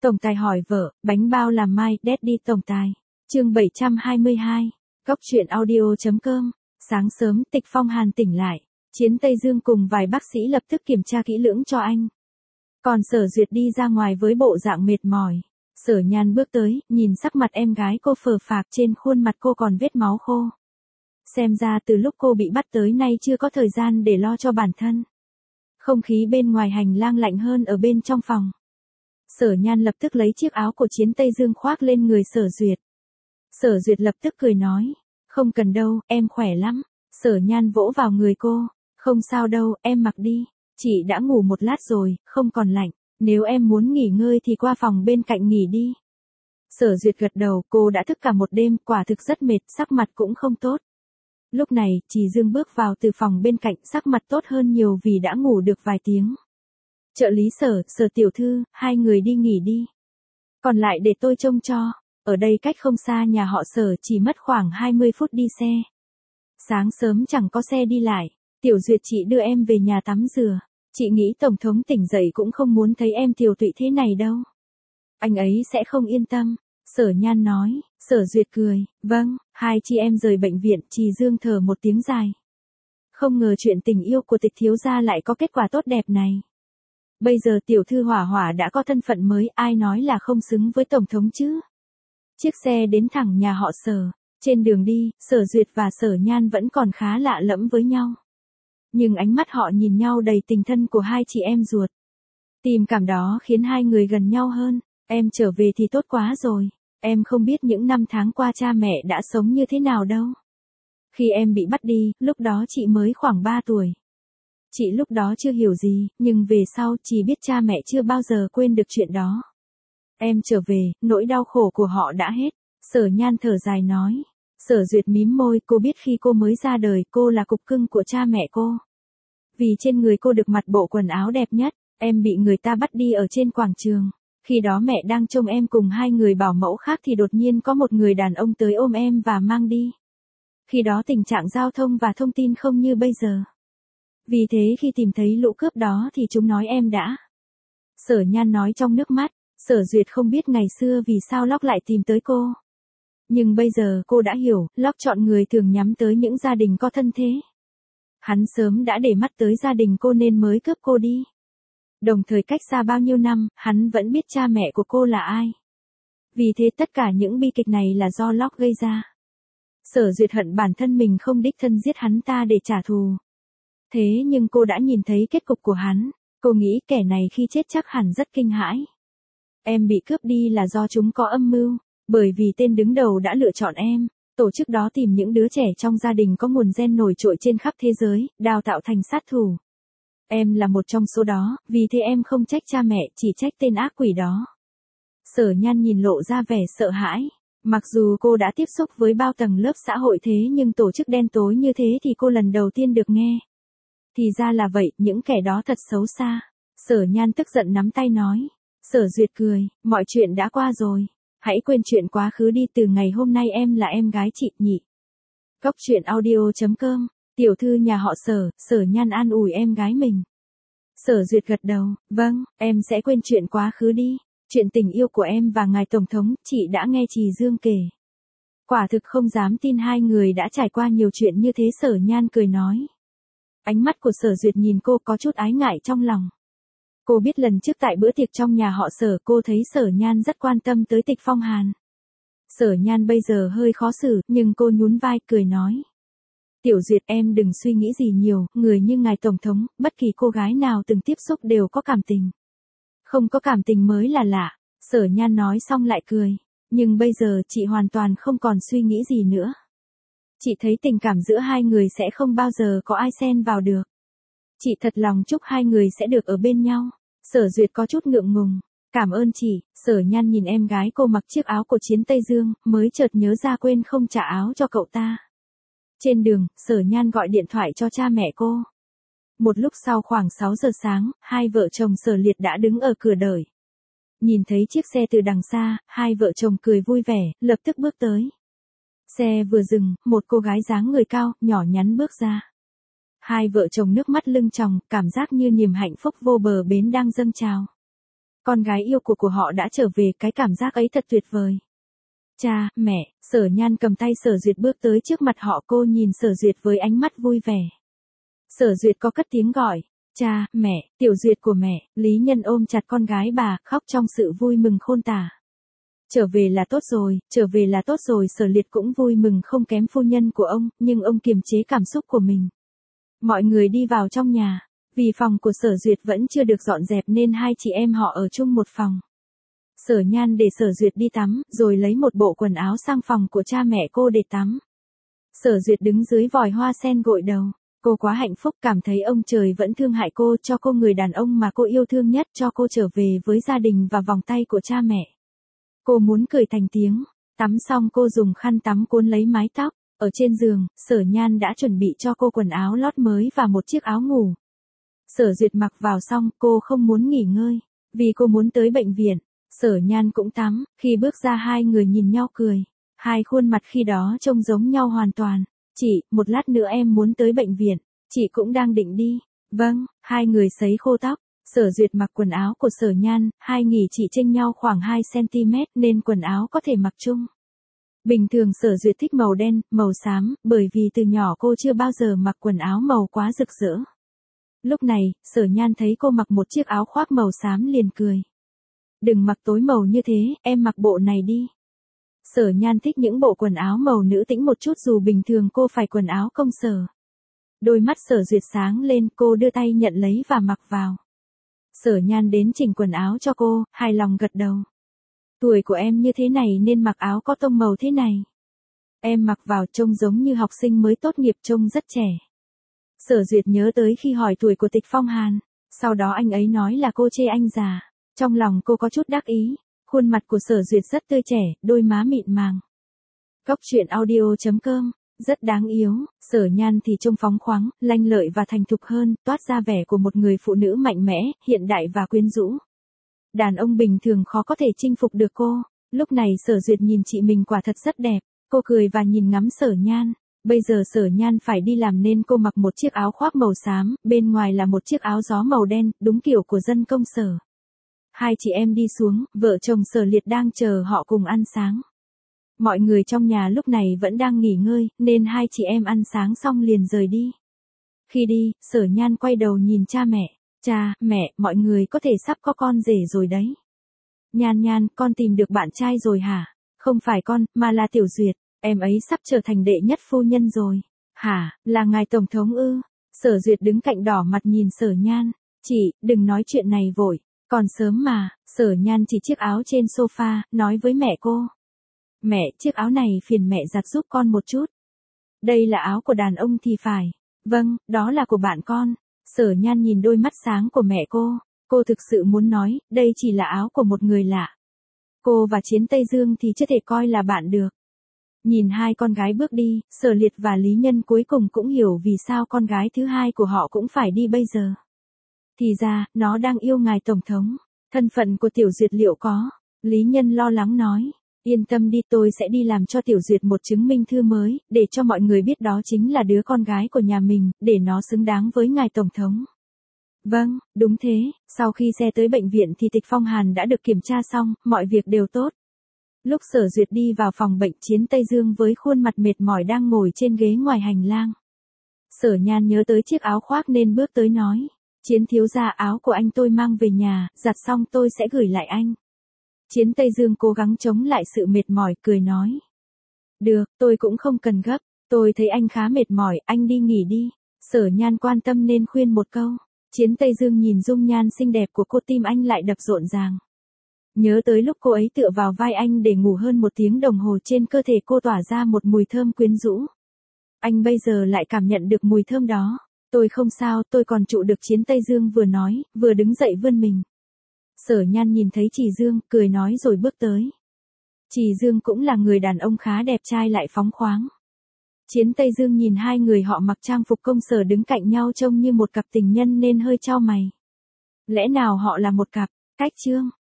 Tổng tài hỏi vợ, bánh bao làm mai, Daddy tổng tài. Chương 722. Góc truyện audio.com. Sáng sớm, Tịch Phong Hàn tỉnh lại. Chiến Tây Dương cùng vài bác sĩ lập tức kiểm tra kỹ lưỡng cho anh. Còn Sở Duyệt đi ra ngoài với bộ dạng mệt mỏi. Sở Nhan bước tới, nhìn sắc mặt em gái cô phờ phạc, trên khuôn mặt cô còn vết máu khô. Xem ra từ lúc cô bị bắt tới nay chưa có thời gian để lo cho bản thân. Không khí bên ngoài hành lang lạnh hơn ở bên trong phòng. Sở Nhan lập tức lấy chiếc áo của Chiến Tây Dương khoác lên người Sở Duyệt. Sở Duyệt lập tức cười nói, không cần đâu, em khỏe lắm. Sở Nhan vỗ vào người cô, không sao đâu, em mặc đi. Chị đã ngủ một lát rồi, không còn lạnh. Nếu em muốn nghỉ ngơi thì qua phòng bên cạnh nghỉ đi. Sở Duyệt gật đầu, cô đã thức cả một đêm, quả thực rất mệt, sắc mặt cũng không tốt. Lúc này, Trì Dương bước vào từ phòng bên cạnh, sắc mặt tốt hơn nhiều vì đã ngủ được vài tiếng. Trợ lý Sở tiểu thư, hai người đi nghỉ đi. Còn lại để tôi trông cho. Ở đây cách không xa nhà họ Sở, chỉ mất khoảng 20 phút đi xe. Sáng sớm chẳng có xe đi lại. Tiểu Duyệt chị đưa em về nhà tắm rửa. Chị nghĩ Tổng thống tỉnh dậy cũng không muốn thấy em tiều tụy thế này đâu. Anh ấy sẽ không yên tâm. Sở Nhan nói. Sở Duyệt cười. Vâng. Hai chị em rời bệnh viện. Trì Dương thở một tiếng dài. Không ngờ chuyện tình yêu của Tịch thiếu gia lại có kết quả tốt đẹp này. Bây giờ tiểu thư Hỏa Hỏa đã có thân phận mới, ai nói là không xứng với Tổng thống chứ. Chiếc xe đến thẳng nhà họ Sở. Trên đường đi, Sở Duyệt và Sở Nhan vẫn còn khá lạ lẫm với nhau. Nhưng ánh mắt họ nhìn nhau đầy tình thân của hai chị em ruột. Tình cảm đó khiến hai người gần nhau hơn. Em trở về thì tốt quá rồi. Em không biết những năm tháng qua cha mẹ đã sống như thế nào đâu. Khi em bị bắt đi, lúc đó chị mới khoảng 3 tuổi. Chị lúc đó chưa hiểu gì, nhưng về sau chỉ biết cha mẹ chưa bao giờ quên được chuyện đó. Em trở về, nỗi đau khổ của họ đã hết. Sở Nhan thở dài nói. Sở Duyệt mím môi, cô biết khi cô mới ra đời, cô là cục cưng của cha mẹ cô. Vì trên người cô được mặc bộ quần áo đẹp nhất, em bị người ta bắt đi ở trên quảng trường. Khi đó mẹ đang trông em cùng hai người bảo mẫu khác thì đột nhiên có một người đàn ông tới ôm em và mang đi. Khi đó tình trạng giao thông và thông tin không như bây giờ. Vì thế khi tìm thấy lũ cướp đó thì chúng nói em đã. Sở Nhan nói trong nước mắt. Sở Duyệt không biết ngày xưa vì sao Locke lại tìm tới cô. Nhưng bây giờ cô đã hiểu, Locke chọn người thường nhắm tới những gia đình có thân thế. Hắn sớm đã để mắt tới gia đình cô nên mới cướp cô đi. Đồng thời cách xa bao nhiêu năm, hắn vẫn biết cha mẹ của cô là ai. Vì thế tất cả những bi kịch này là do Locke gây ra. Sở Duyệt hận bản thân mình không đích thân giết hắn ta để trả thù. Thế nhưng cô đã nhìn thấy kết cục của hắn. Cô nghĩ kẻ này khi chết chắc hẳn rất kinh hãi. Em bị cướp đi là do chúng có âm mưu, bởi vì tên đứng đầu đã lựa chọn em. Tổ chức đó tìm những đứa trẻ trong gia đình có nguồn gen nổi trội trên khắp thế giới, đào tạo thành sát thủ. Em là một trong số đó, vì thế em không trách cha mẹ, chỉ trách tên ác quỷ đó. Sở Nhan nhìn lộ ra vẻ sợ hãi. Mặc dù cô đã tiếp xúc với bao tầng lớp xã hội thế nhưng tổ chức đen tối như thế thì cô lần đầu tiên được nghe. Thì ra là vậy, những kẻ đó thật xấu xa. Sở Nhan tức giận nắm tay nói. Sở Duyệt cười, mọi chuyện đã qua rồi. Hãy quên chuyện quá khứ đi, từ ngày hôm nay em là em gái chị nhỉ. Góc truyện audio.com. Tiểu thư nhà họ Sở, Sở Nhan an ủi em gái mình. Sở Duyệt gật đầu, vâng, em sẽ quên chuyện quá khứ đi. Chuyện tình yêu của em và ngài Tổng thống, chị đã nghe Trì Dương kể. Quả thực không dám tin hai người đã trải qua nhiều chuyện như thế. Sở Nhan cười nói. Ánh mắt của Sở Duyệt nhìn cô có chút ái ngại trong lòng. Cô biết lần trước tại bữa tiệc trong nhà họ Sở cô thấy Sở Nhan rất quan tâm tới Tịch Phong Hàn. Sở Nhan bây giờ hơi khó xử, nhưng cô nhún vai cười nói. Tiểu Duyệt em đừng suy nghĩ gì nhiều, người như ngài Tổng thống, bất kỳ cô gái nào từng tiếp xúc đều có cảm tình. Không có cảm tình mới là lạ. Sở Nhan nói xong lại cười. Nhưng bây giờ chị hoàn toàn không còn suy nghĩ gì nữa. Chị thấy tình cảm giữa hai người sẽ không bao giờ có ai xen vào được. Chị thật lòng chúc hai người sẽ được ở bên nhau. Sở Duyệt có chút ngượng ngùng. Cảm ơn chị. Sở Nhan nhìn em gái cô mặc chiếc áo của Chiến Tây Dương, mới chợt nhớ ra quên không trả áo cho cậu ta. Trên đường, Sở Nhan gọi điện thoại cho cha mẹ cô. Một lúc sau khoảng 6 giờ sáng, hai vợ chồng Sở Liệt đã đứng ở cửa đợi. Nhìn thấy chiếc xe từ đằng xa, hai vợ chồng cười vui vẻ, lập tức bước tới. Xe vừa dừng, một cô gái dáng người cao, nhỏ nhắn bước ra. Hai vợ chồng nước mắt lưng tròng, cảm giác như niềm hạnh phúc vô bờ bến đang dâng trào. Con gái yêu của họ đã trở về, cái cảm giác ấy thật tuyệt vời. Cha, mẹ, Sở Nhan cầm tay Sở Duyệt bước tới trước mặt họ, cô nhìn Sở Duyệt với ánh mắt vui vẻ. Sở Duyệt có cất tiếng gọi, cha, mẹ, Tiểu Duyệt của mẹ. Lý Nhân ôm chặt con gái bà, khóc trong sự vui mừng khôn tả. Trở về là tốt rồi, trở về là tốt rồi. Sở Liệt cũng vui mừng không kém phu nhân của ông, nhưng ông kiềm chế cảm xúc của mình. Mọi người đi vào trong nhà, vì phòng của Sở Duyệt vẫn chưa được dọn dẹp nên hai chị em họ ở chung một phòng. Sở Nhan để Sở Duyệt đi tắm, rồi lấy một bộ quần áo sang phòng của cha mẹ cô để tắm. Sở Duyệt đứng dưới vòi hoa sen gội đầu. Cô quá hạnh phúc, cảm thấy ông trời vẫn thương hại cô, cho cô người đàn ông mà cô yêu thương nhất, cho cô trở về với gia đình và vòng tay của cha mẹ. Cô muốn cười thành tiếng. Tắm xong cô dùng khăn tắm cuốn lấy mái tóc. Ở trên giường, Sở Nhan đã chuẩn bị cho cô quần áo lót mới và một chiếc áo ngủ. Sở Duyệt mặc vào xong, cô không muốn nghỉ ngơi, vì cô muốn tới bệnh viện. Sở Nhan cũng tắm, khi bước ra hai người nhìn nhau cười. Hai khuôn mặt khi đó trông giống nhau hoàn toàn. Chị, một lát nữa em muốn tới bệnh viện, chị cũng đang định đi. Vâng, hai người sấy khô tóc. Sở Duyệt mặc quần áo của Sở Nhan, hai người chỉ chênh nhau khoảng 2 cm nên quần áo có thể mặc chung. Bình thường Sở Duyệt thích màu đen, màu xám, bởi vì từ nhỏ cô chưa bao giờ mặc quần áo màu quá rực rỡ. Lúc này, Sở Nhan thấy cô mặc một chiếc áo khoác màu xám liền cười. Đừng mặc tối màu như thế, em mặc bộ này đi. Sở Nhan thích những bộ quần áo màu nữ tĩnh một chút, dù bình thường cô phải quần áo công sở. Đôi mắt Sở Duyệt sáng lên, cô đưa tay nhận lấy và mặc vào. Sở Nhan đến chỉnh quần áo cho cô, hài lòng gật đầu. Tuổi của em như thế này nên mặc áo có tông màu thế này. Em mặc vào trông giống như học sinh mới tốt nghiệp, trông rất trẻ. Sở Duyệt nhớ tới khi hỏi tuổi của Tịch Phong Hàn, sau đó anh ấy nói là cô chê anh già. Trong lòng cô có chút đắc ý, khuôn mặt của Sở Duyệt rất tươi trẻ, đôi má mịn màng. Góc truyện audio.com, rất đáng yêu. Sở Nhan thì trông phóng khoáng, lanh lợi và thành thục hơn, toát ra vẻ của một người phụ nữ mạnh mẽ, hiện đại và quyến rũ. Đàn ông bình thường khó có thể chinh phục được cô. Lúc này Sở Duyệt nhìn chị mình quả thật rất đẹp, cô cười và nhìn ngắm Sở Nhan. Bây giờ Sở Nhan phải đi làm nên cô mặc một chiếc áo khoác màu xám, bên ngoài là một chiếc áo gió màu đen, đúng kiểu của dân công sở. Hai chị em đi xuống, vợ chồng Sở Liệt đang chờ họ cùng ăn sáng. Mọi người trong nhà lúc này vẫn đang nghỉ ngơi, nên hai chị em ăn sáng xong liền rời đi. Khi đi, Sở Nhan quay đầu nhìn cha mẹ. Cha, mẹ, mọi người có thể sắp có con rể rồi đấy. Nhan Nhan, con tìm được bạn trai rồi hả? Không phải con, mà là Tiểu Duyệt, em ấy sắp trở thành đệ nhất phu nhân rồi. Hả, là ngài tổng thống ư? Sở Duyệt đứng cạnh đỏ mặt nhìn Sở Nhan. Chị, đừng nói chuyện này vội, còn sớm mà. Sở Nhan chỉ chiếc áo trên sofa, nói với mẹ cô. Mẹ, chiếc áo này phiền mẹ giặt giúp con một chút. Đây là áo của đàn ông thì phải. Vâng, đó là của bạn con. Sở Nhan nhìn đôi mắt sáng của mẹ cô thực sự muốn nói, đây chỉ là áo của một người lạ. Cô và Chiến Tây Dương thì chưa thể coi là bạn được. Nhìn hai con gái bước đi, Sở Liệt và Lý Nhân cuối cùng cũng hiểu vì sao con gái thứ hai của họ cũng phải đi bây giờ. Thì ra, nó đang yêu ngài tổng thống. Thân phận của Tiểu Duyệt liệu có? Lý Nhân lo lắng nói. Yên tâm đi, tôi sẽ đi làm cho Tiểu Duyệt một chứng minh thư mới, để cho mọi người biết đó chính là đứa con gái của nhà mình, để nó xứng đáng với ngài tổng thống. Vâng, đúng thế, sau khi xe tới bệnh viện thì Tịch Phong Hàn đã được kiểm tra xong, mọi việc đều tốt. Lúc Sở Duyệt đi vào phòng bệnh, Chiến Tây Dương với khuôn mặt mệt mỏi đang ngồi trên ghế ngoài hành lang. Sở Nhan nhớ tới chiếc áo khoác nên bước tới nói. Chiến thiếu gia, áo của anh tôi mang về nhà, giặt xong tôi sẽ gửi lại anh. Chiến Tây Dương cố gắng chống lại sự mệt mỏi, cười nói. Được, tôi cũng không cần gấp, tôi thấy anh khá mệt mỏi, anh đi nghỉ đi. Sở Nhan quan tâm nên khuyên một câu. Chiến Tây Dương nhìn dung nhan xinh đẹp của cô, tim anh lại đập rộn ràng. Nhớ tới lúc cô ấy tựa vào vai anh để ngủ hơn 1 tiếng đồng hồ, trên cơ thể cô tỏa ra một mùi thơm quyến rũ. Anh bây giờ lại cảm nhận được mùi thơm đó. Tôi không sao, tôi còn trụ được, Chiến Tây Dương vừa nói, vừa đứng dậy vươn mình. Sở Nhan nhìn thấy Trì Dương, cười nói rồi bước tới. Trì Dương cũng là người đàn ông khá đẹp trai lại phóng khoáng. Chiến Tây Dương nhìn hai người họ mặc trang phục công sở đứng cạnh nhau trông như một cặp tình nhân nên hơi chau mày. Lẽ nào họ là một cặp? Cách chương